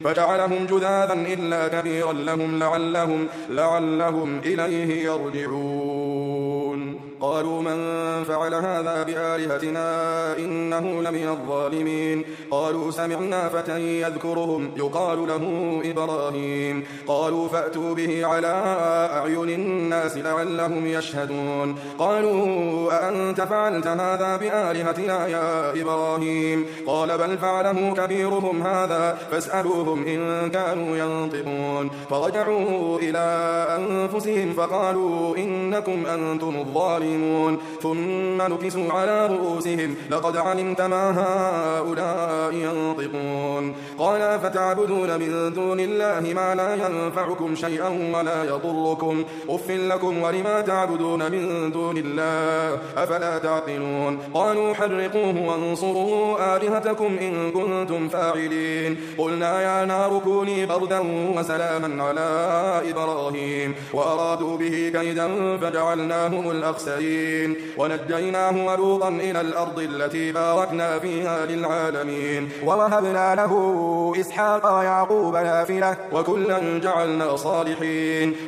فجعلهم جذاذا إلا كبيرا لهم لعلهم إليه يرجعون. قالوا من فعل هذا بآلهتنا إنه لمن الظالمين. قالوا سمعنا فتى يذكرهم يقال له إبراهيم. قالوا فأتوا به على أعين الناس لعلهم يشهدون. قالوا أأنت فعلت هذا بآلهتنا يا إبراهيم؟ قال بل فعله كبيرهم هذا فاسألوهم إن كانوا ينطقون. فرجعوا إلى أنفسهم فقالوا إنكم أنتم الظالمون. ثم نكسوا على رؤوسهم لقد علمت ما هؤلاء ينطقون. قال فتعبدون من دون الله ما لا ينفعكم شيئا ولا يضركم أف لكم ولما تعبدون من دون الله أفلا تعقلون. قالوا حرقوه وانصروا آلهتكم إن كنتم فاعلين. قلنا يا نار كوني بردا وسلاما على إبراهيم وأرادوا به كيدا فجعلناهم الأخسرين ونجيناه ولوطا إلى الأرض التي باركنا فيها للعالمين. ووهبنا له إسحاق ويعقوب نافلة وكلا جعلنا صالحين.